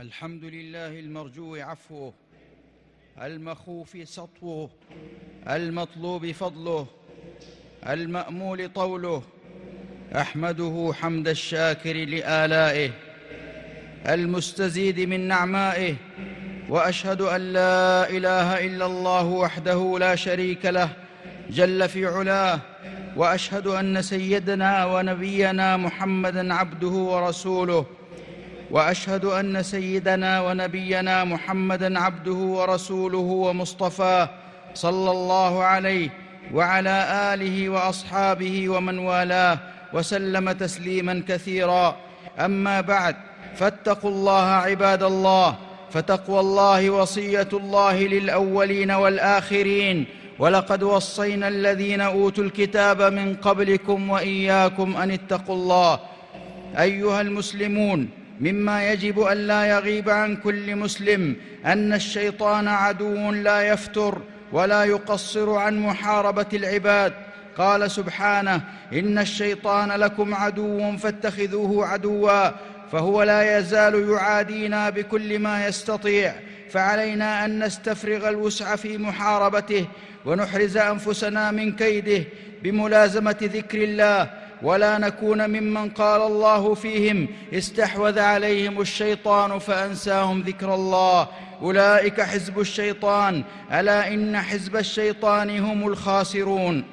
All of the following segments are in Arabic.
الحمد لله المرجو عفوه، المخوف سطوه، المطلوب فضله، المأمول طوله. أحمده حمد الشاكر لآلائه، المستزيد من نعمائه، وأشهد أن لا إله إلا الله وحده لا شريك له جل في علاه، وأشهد أن سيدنا ونبينا محمدًا عبده ورسوله، وأشهد أن سيدنا ونبينا محمدًا عبده ورسوله ومصطفاه صلى الله عليه وعلى آله وأصحابه ومن والاه وسلم تسليماً كثيراً. أما بعد، فاتقوا الله عباد الله، فتقوى الله وصية الله للأولين والآخرين، ولقد وصينا الذين أوتوا الكتاب من قبلكم وإياكم أن اتقوا الله. أيها المسلمون، مما يجب أن لا يغيب عن كل مسلم أن الشيطان عدو لا يفتر ولا يقصر عن محاربة العباد. قال سبحانه: إن الشيطان لكم عدو فاتخذوه عدوا، فهو لا يزال يعادينا بكل ما يستطيع، فعلينا أن نستفرغ الوسع في محاربته ونحرز أنفسنا من كيده بملازمة ذكر الله، ولا نكون ممن قال الله فيهم: استحوذ عليهم الشيطان فأنساهم ذكر الله، أولئك حزب الشيطان، ألا إن حزب الشيطان هم الخاسرون.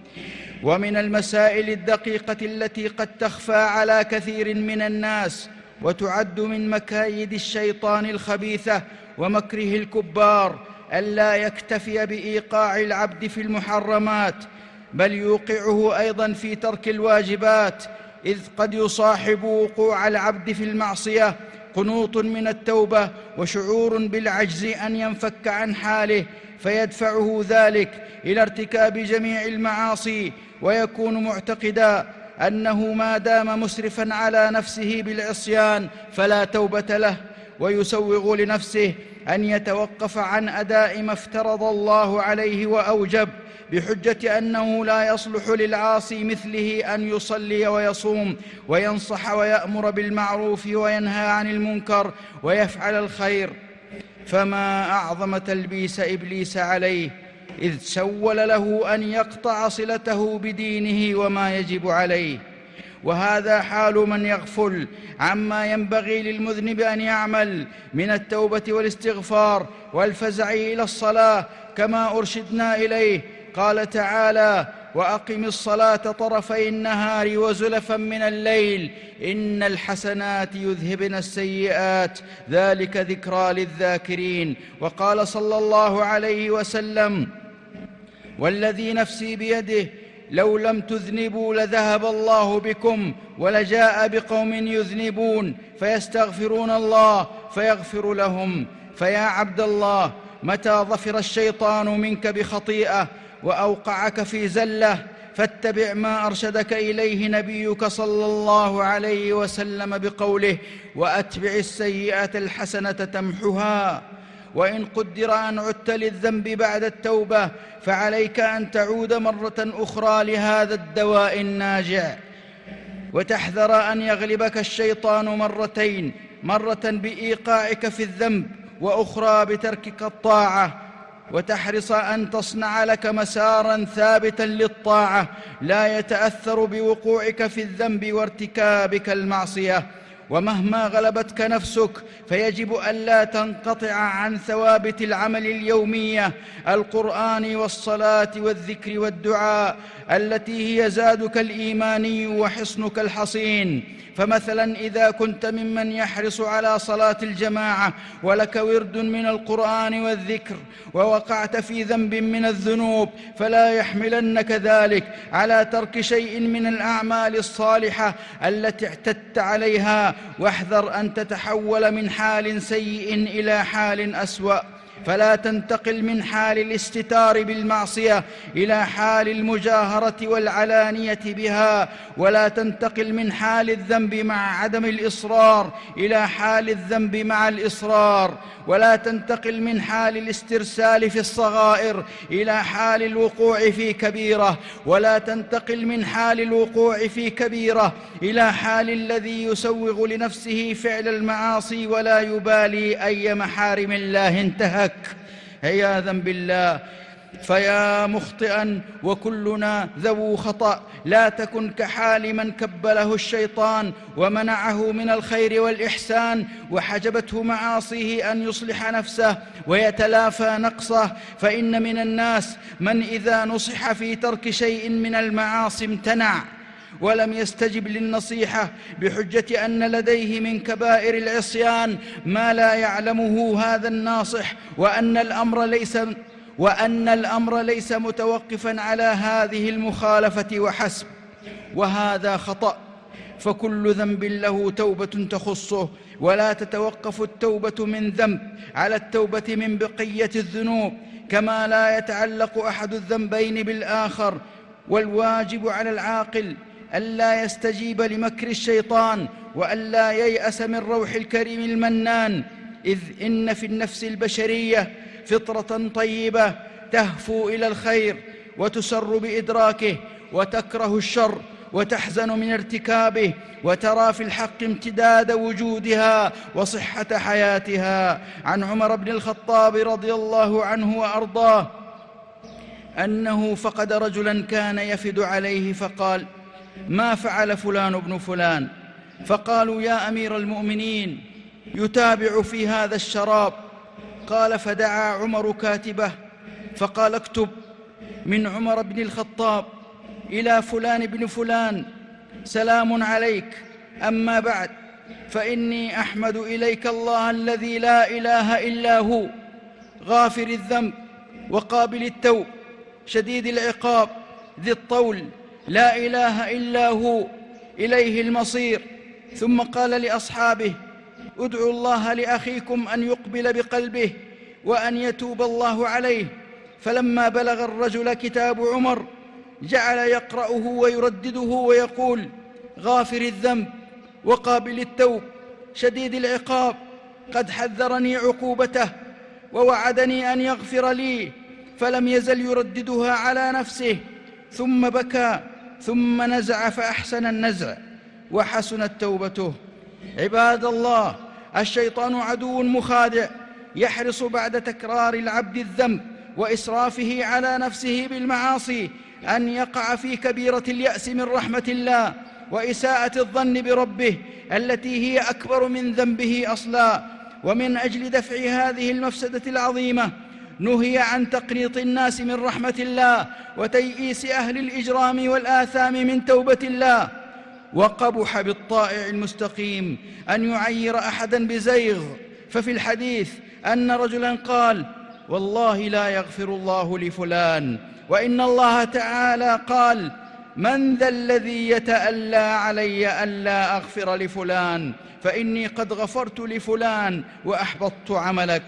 ومن المسائل الدقيقة التي قد تخفى على كثير من الناس وتعد من مكايد الشيطان الخبيثة ومكره الكبار ألا يكتفي بإيقاع العبد في المحرمات، بل يوقعه أيضاً في ترك الواجبات، إذ قد يصاحب وقوع العبد في المعصية قنوط من التوبة وشعور بالعجز أن ينفك عن حاله، فيدفعه ذلك إلى ارتكاب جميع المعاصي، ويكون معتقداً أنه ما دام مسرفاً على نفسه بالعصيان فلا توبة له، ويسوغ لنفسه أن يتوقف عن أداء ما افترض الله عليه وأوجب، بحجة أنه لا يصلح للعاصي مثله أن يصلي ويصوم وينصح ويأمر بالمعروف وينهى عن المنكر ويفعل الخير. فما أعظم تلبيس إبليس عليه، إذ سول له أن يقطع صلته بدينه وما يجب عليه. وهذا حال من يغفل عما ينبغي للمذنب أن يعمل من التوبة والاستغفار والفزع إلى الصلاة كما أرشدنا إليه. قال تعالى: وأقم الصلاة طرفي النهار وزلفا من الليل إن الحسنات يذهبن السيئات ذلك ذكرى للذاكرين. وقال صلى الله عليه وسلم: والذي نفسي بيده لو لم تذنبوا لذهب الله بكم ولجاء بقوم يذنبون فيستغفرون الله فيغفر لهم. فيا عبد الله، متى ظفر الشيطان منك بخطيئة وأوقعك في زلة، فاتبع ما أرشدك إليه نبيك صلى الله عليه وسلم بقوله: وأتبع السيئة الحسنة تمحها. وإن قدر أن عدت للذنب بعد التوبة، فعليك أن تعود مرة أخرى لهذا الدواء الناجع، وتحذر أن يغلبك الشيطان مرتين: مرة بإيقاعك في الذنب، وأخرى بتركك الطاعة، وتحرص أن تصنع لك مساراً ثابتاً للطاعة لا يتأثر بوقوعك في الذنب وارتكابك المعصية. ومهما غلبتك نفسك فيجب ألا تنقطع عن ثوابت العمل اليومية: القرآن والصلاة والذكر والدعاء، التي هي زادك الإيماني وحصنك الحصين. فمثلا إذا كنت ممن يحرص على صلاة الجماعة ولك ورد من القرآن والذكر، ووقعت في ذنب من الذنوب، فلا يحملنك ذلك على ترك شيء من الأعمال الصالحة التي اعتدت عليها، واحذر أن تتحول من حال سيء إلى حال أسوأ. فلا تنتقل من حال الاستتار بالمعصية إلى حال المجاهرة والعلانية بها، ولا تنتقل من حال الذنب مع عدم الإصرار إلى حال الذنب مع الإصرار، ولا تنتقل من حال الاسترسال في الصغائر إلى حال الوقوع في كبيرة، ولا تنتقل من حال الوقوع في كبيرة إلى حال الذي يسوغ لنفسه فعل المعاصي ولا يبالي أي محارم الله انتهك عياذا بالله. فيا مخطئا وكلنا ذو خطأ، لا تكن كحال من كبله الشيطان ومنعه من الخير والإحسان وحجبته معاصيه أن يصلح نفسه ويتلافى نقصه. فإن من الناس من إذا نصح في ترك شيء من المعاصي امتنع ولم يستجب للنصيحة بحجة أن لديه من كبائر العصيان ما لا يعلمه هذا الناصح، وأن الأمر ليس متوقفا على هذه المخالفة وحسب، وهذا خطأ. فكل ذنب له توبة تخصه، ولا تتوقف التوبة من ذنب على التوبة من بقية الذنوب، كما لا يتعلق أحد الذنبين بالآخر. والواجب على العاقل ألا يستجيب لمكر الشيطان وألا ييأس من روح الكريم المنان، إذ إن في النفس البشرية فطرة طيبة تهفو إلى الخير وتسر بإدراكه، وتكره الشر وتحزن من ارتكابه، وترى في الحق امتداد وجودها وصحة حياتها. عن عمر بن الخطاب رضي الله عنه وأرضاه أنه فقد رجلا كان يفد عليه فقال: ما فعل فلان بن فلان؟ فقالوا: يا أمير المؤمنين يتابع في هذا الشراب. قال: فدعا عمر كاتبه فقال: اكتب من عمر بن الخطاب إلى فلان بن فلان: سلام عليك، أما بعد، فإني أحمد إليك الله الذي لا إله إلا هو، غافر الذنب وقابل التوب شديد العقاب ذي الطول، لا إله إلا هو، إليه المصير. ثم قال لأصحابه: ادعوا الله لأخيكم أن يقبل بقلبه وأن يتوب الله عليه. فلما بلغ الرجل كتاب عمر جعل يقرأه ويردده ويقول: غافر الذنب وقابل التوب شديد العقاب، قد حذرني عقوبته ووعدني أن يغفر لي. فلم يزل يرددها على نفسه، ثم بكى، ثم نزع فأحسن النزع وحسنت توبته. عباد الله، الشيطان عدو مخادع يحرص بعد تكرار العبد الذنب وإسرافه على نفسه بالمعاصي أن يقع في كبيرة اليأس من رحمة الله وإساءة الظن بربه التي هي أكبر من ذنبه أصلا. ومن أجل دفع هذه المفسدة العظيمة نهي عن تقنيط الناس من رحمة الله وتيئيس أهل الإجرام والآثام من توبة الله. وقبح بالطائع المستقيم أن يعير أحدا بزيغ. ففي الحديث أن رجلا قال: والله لا يغفر الله لفلان، وإن الله تعالى قال: من ذا الذي يتألى علي ألا أغفر لفلان، فإني قد غفرت لفلان وأحبطت عملك.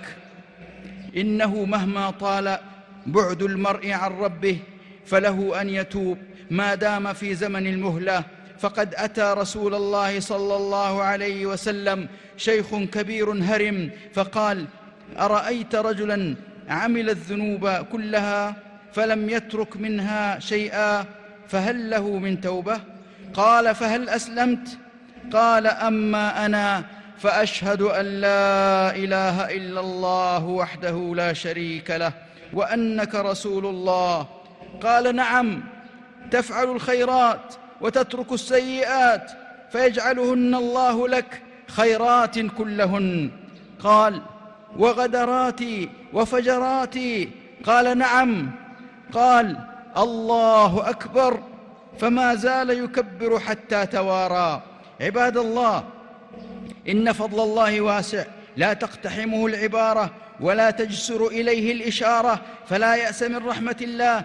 إنه مهما طال بعد المرء عن ربه فله أن يتوب ما دام في زمن المهلة. فقد أتى رسول الله صلى الله عليه وسلم شيخ كبير هرم فقال: أرأيت رجلا عمل الذنوب كلها فلم يترك منها شيئا، فهل له من توبة؟ قال: فهل أسلمت؟ قال: أما أنا فأشهد أن لا إله إلا الله وحده لا شريك له وأنك رسول الله. قال: نعم، تفعل الخيرات وتترك السيئات فيجعلهن الله لك خيرات كلهن. قال: وغدراتي وفجراتي؟ قال: نعم. قال: الله أكبر. فما زال يكبر حتى توارى. عباد الله، إن فضل الله واسع لا تقتحمه العبارة ولا تجسر إليه الإشارة، فلا يأس من رحمة الله،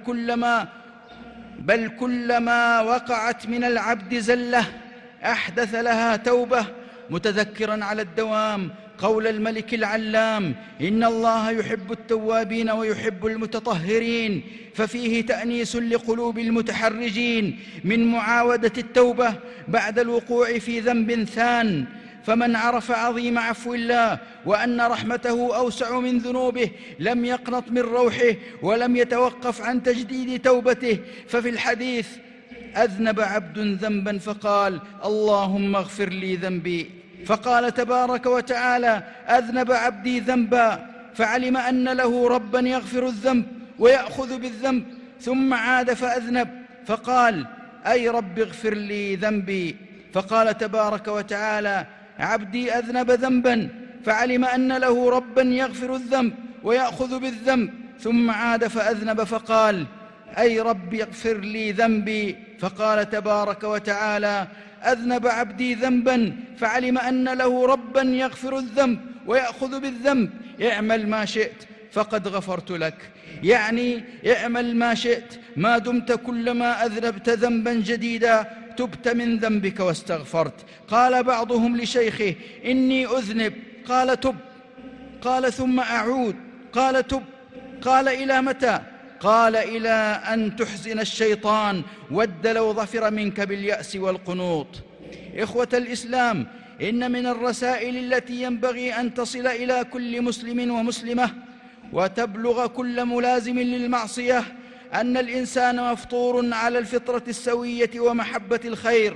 بل كلما وقعت من العبد زلة أحدث لها توبة متذكرا على الدوام قول الملك العلام: إن الله يحب التوابين ويحب المتطهرين، ففيه تأنيس لقلوب المتحرجين من معاودة التوبة بعد الوقوع في ذنب ثان. فمن عرف عظيم عفو الله وأن رحمته أوسع من ذنوبه لم يقنط من روحه ولم يتوقف عن تجديد توبته. ففي الحديث: أذنب عبد ذنبا فقال: اللهم اغفر لي ذنبي، فقال تبارك وتعالى: أذنب عبدي ذنبا، فعلم أن له ربا يغفر الذنب ويأخذ بالذنب، ثم عاد فأذنب فقال: أي رب اغفر لي ذنبي، فقال تبارك وتعالى: عبدي أذنب ذنبا، فعلم أن له ربا يغفر الذنب ويأخذ بالذنب، ثم عاد فأذنب فقال: أي رب اغفر لي ذنبي، فقال تبارك وتعالى: أذنب عبدي ذنبا، فعلم أن له ربا يغفر الذنب ويأخذ بالذنب، اعمل ما شئت فقد غفرت لك. يعني اعمل ما شئت ما دمت كلما أذنبت ذنبا جديدا تبت من ذنبك واستغفرت. قال بعضهم لشيخه: إني أذنب، قال: تب. قال: ثم أعود، قال: تب. قال: إلى متى؟ قال: إلى أن تحزن الشيطان، ود لو ظفر منك باليأس والقنوط. إخوة الإسلام، إن من الرسائل التي ينبغي أن تصل إلى كل مسلم ومسلمة وتبلغ كل ملازم للمعصية أن الإنسان مفطور على الفطرة السوية ومحبة الخير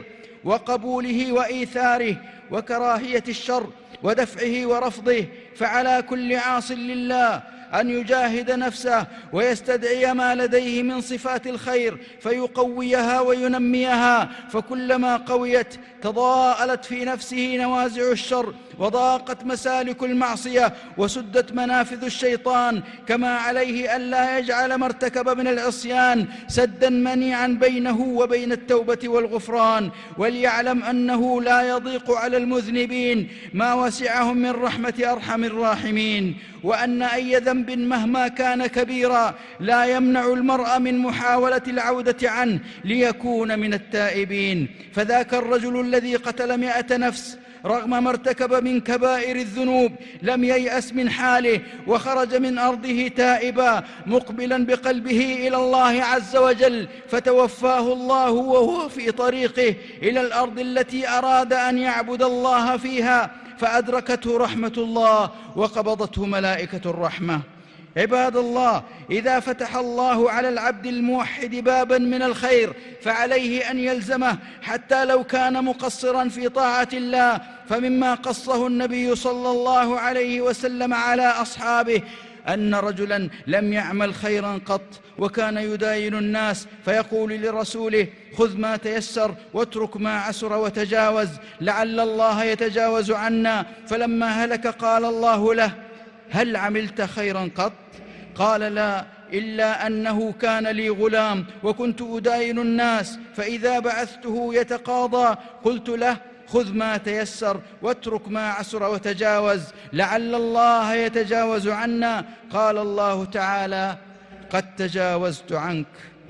وقبوله وإيثاره وكراهية الشر ودفعه ورفضه. فعلى كل عاص لله أن يجاهد نفسه ويستدعي ما لديه من صفات الخير فيقويها وينميها، فكلما قويت تضاءلت في نفسه نوازع الشر وضاقت مسالك المعصية وسدت منافذ الشيطان. كما عليه ألا يجعل ما ارتكب من العصيان سدا منيعا بينه وبين التوبة والغفران، وليعلم أنه لا يضيق على المذنبين ما وسعهم من رحمة أرحم الراحمين، وأن أي ذنب مهما كان كبيرا لا يمنع المرء من محاولة العودة عنه ليكون من التائبين. فذاك الرجل الذي قتل 100 نفس رغم ما ارتكب من كبائر الذنوب لم ييأس من حاله وخرج من أرضه تائبا مقبلا بقلبه إلى الله عز وجل، فتوفاه الله وهو في طريقه إلى الأرض التي أراد أن يعبد الله فيها، فأدركته رحمة الله وقبضته ملائكة الرحمة. عباد الله، إذا فتح الله على العبد الموحد بابا من الخير فعليه أن يلزمه حتى لو كان مقصرا في طاعة الله. فمما قصه النبي صلى الله عليه وسلم على أصحابه أن رجلا لم يعمل خيرا قط وكان يداين الناس فيقول لرسوله: خذ ما تيسر واترك ما عسر وتجاوز لعل الله يتجاوز عنا. فلما هلك قال الله له: هل عملت خيرا قط؟ قال: لا، إلا أنه كان لي غلام وكنت أداين الناس، فإذا بعثته يتقاضى قلت له: خذ ما تيسر واترك ما عسر وتجاوز لعل الله يتجاوز عنا. قال الله تعالى: قد تجاوزت عنك.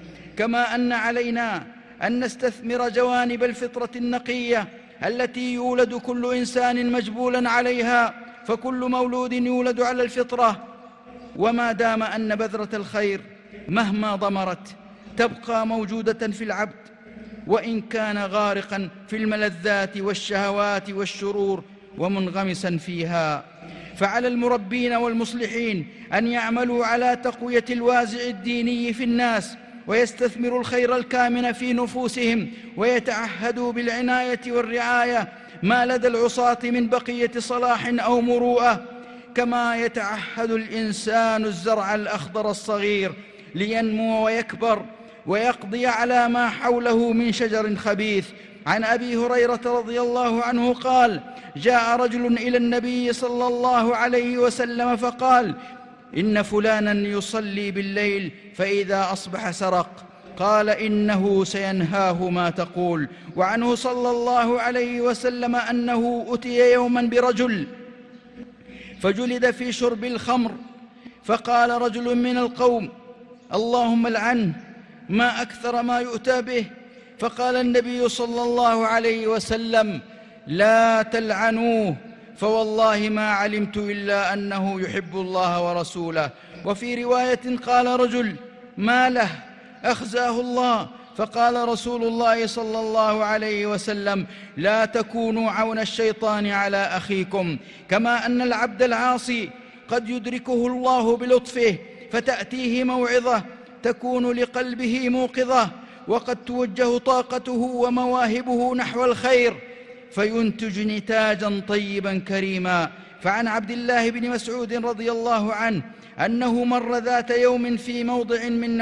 كما أن علينا أن نستثمر جوانب الفطرة النقية التي يولد كل إنسان مجبولا عليها، فكل مولود يولد على الفطرة، وما دام أن بذرة الخير مهما ضمرت تبقى موجودة في العبد وإن كان غارقا في الملذات والشهوات والشرور ومنغمسا فيها. فعلى المربين والمصلحين أن يعملوا على تقوية الوازع الديني في الناس ويستثمروا الخير الكامن في نفوسهم ويتعهدوا بالعناية والرعاية ما لدى العصاة من بقية صلاح أو مروءة، كما يتعهد الإنسان الزرع الأخضر الصغير لينمو ويكبر ويقضي على ما حوله من شجر خبيث. عن أبي هريرة رضي الله عنه قال: جاء رجل إلى النبي صلى الله عليه وسلم فقال: إن فلانا يصلي بالليل فإذا أصبح سرق. قال: إنه سينهاه ما تقول. وعنه صلى الله عليه وسلم أنه أتي يوما برجل فجلد في شرب الخمر، فقال رجل من القوم: اللهم العنه، ما أكثر ما يؤتى به. فقال النبي صلى الله عليه وسلم: لا تلعنوه، فوالله ما علمت إلا أنه يحب الله ورسوله. وفي رواية قال رجل: ما له؟ أخزاه الله. فقال رسول الله صلى الله عليه وسلم: لا تكونوا عون الشيطان على أخيكم. كما أن العبد العاصي قد يدركه الله بلطفه فتأتيه موعظة تكون لقلبه موقظة، وقد توجه طاقته ومواهبه نحو الخير فينتج نتاجا طيبا كريما. فعن عبد الله بن مسعود رضي الله عنه أنه مر ذات يوم في موضع من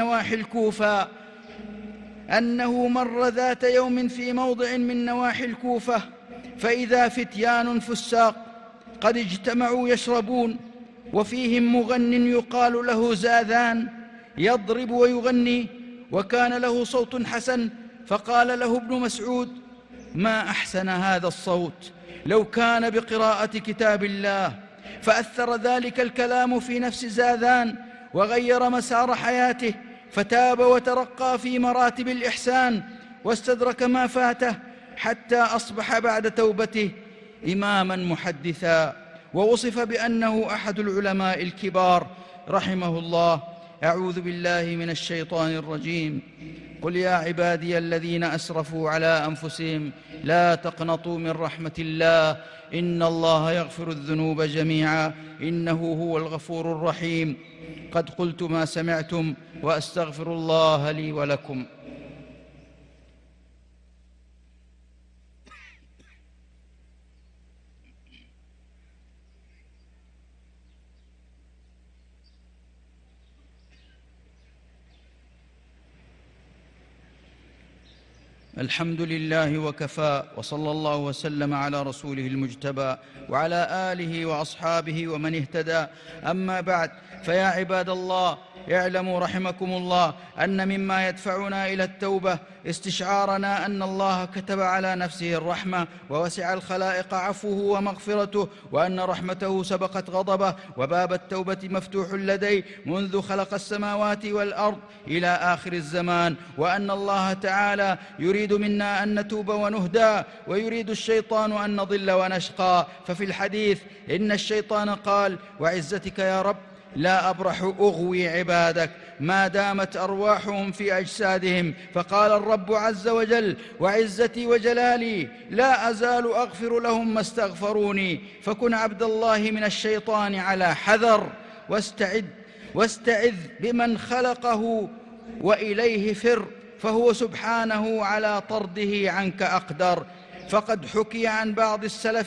نواحي الكوفة فإذا فتيان فساق قد اجتمعوا يشربون، وفيهم مغن يقال له زاذان يضرب ويغني، وكان له صوت حسن. فقال له ابن مسعود: ما أحسن هذا الصوت، لو كان بقراءة كتاب الله. فأثر ذلك الكلام في نفس زاذان وغير مسار حياته، فتاب وترقى في مراتب الإحسان واستدرك ما فاته، حتى أصبح بعد توبته إماما محدثا، ووصف بأنه أحد العلماء الكبار رحمه الله. أعوذ بالله من الشيطان الرجيم. قل يا عبادي الذين أسرفوا على أنفسهم لا تقنطوا من رحمة الله، إن الله يغفر الذنوب جميعا إنه هو الغفور الرحيم. قد قلت ما سمعتم، وأستغفر الله لي ولكم. الحمد لله وكفى، وصلى الله وسلم على رسوله المجتبى وعلى آله وأصحابه ومن اهتدى. أما بعد، فيا عباد الله، اعلموا رحمكم الله أن مما يدفعنا إلى التوبة استشعارنا أن الله كتب على نفسه الرحمة، ووسع الخلائق عفوه ومغفرته، وأن رحمته سبقت غضبه، وباب التوبة مفتوح لديه منذ خلق السماوات والأرض إلى آخر الزمان، وأن الله تعالى يريد منا أن نتوب ونهدى، ويريد الشيطان أن نضل ونشقى. ففي الحديث إن الشيطان قال: وعزتك يا رب لا أبرح أغوي عبادك ما دامت أرواحهم في أجسادهم. فقال الرب عز وجل: وعزتي وجلالي لا أزال أغفر لهم ما استغفروني. فكن عبد الله من الشيطان على حذر، واستعذ بمن خلقه وإليه فر، فهو سبحانه على طرده عنك أقدر. فقد حكي عن بعض السلف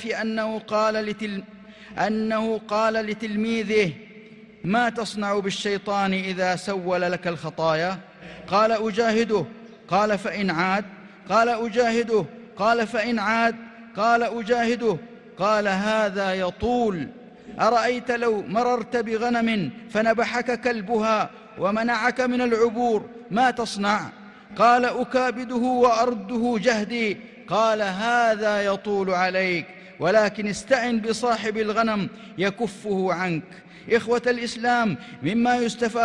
أنه قال لتلميذه: ما تصنع بالشيطان إذا سول لك الخطايا؟ قال: أجاهده. قال: فإن عاد؟ قال: أجاهده. قال: فإن عاد؟ قال: أجاهده. قال: هذا يطول. أرأيت لو مررت بغنم فنبحك كلبها ومنعك من العبور، ما تصنع؟ قال: أكابده وأرده جهدي. قال: هذا يطول عليك، ولكن استعن بصاحب الغنم يكفه عنك. إخوة الإسلام، مما يستفاد